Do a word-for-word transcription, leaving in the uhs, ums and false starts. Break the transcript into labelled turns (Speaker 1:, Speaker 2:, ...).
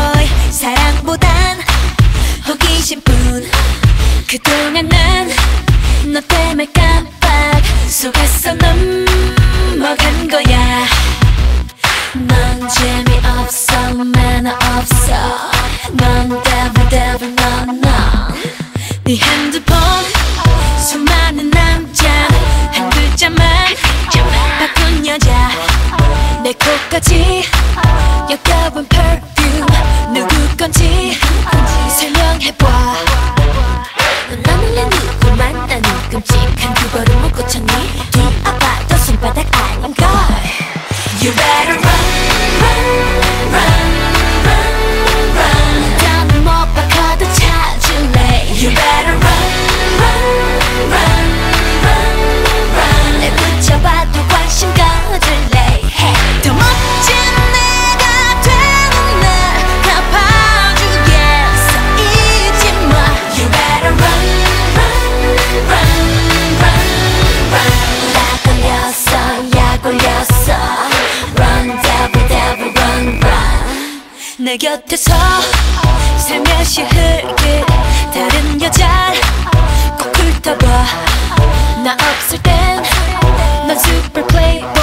Speaker 1: boy 사랑보단 호기심뿐 그동안 난 너 때문에 깜빡 속았어 넘어간 거야 넌 재미없어 매너 없어 넌 devil devil 넌 넌 네 핸드폰 수많은 남자 한 글자만 바꾼 여자 내 코까지 역겨운 perfume 누구 건지 설명해봐 넌 나는 누구 만나니 끔찍한 그거를 못 고쳤니 뒤아봐도 손바닥 아닌걸 You better run, run, run, run, run 더는 못 바꿔도 찾을래 You better run, run, run, run, run 내 붙잡아도 관심 가질래 hey. 더 멋진 내가 되는 날 갚아주겠어 잊지 마 You better run, run, run, run, run 나 걸렸어 약 올렸어 Run devil devil run run 내 곁에서 살며시 흘길 다른 여자 꼭 훑어봐 나 없을 땐 넌 super playboy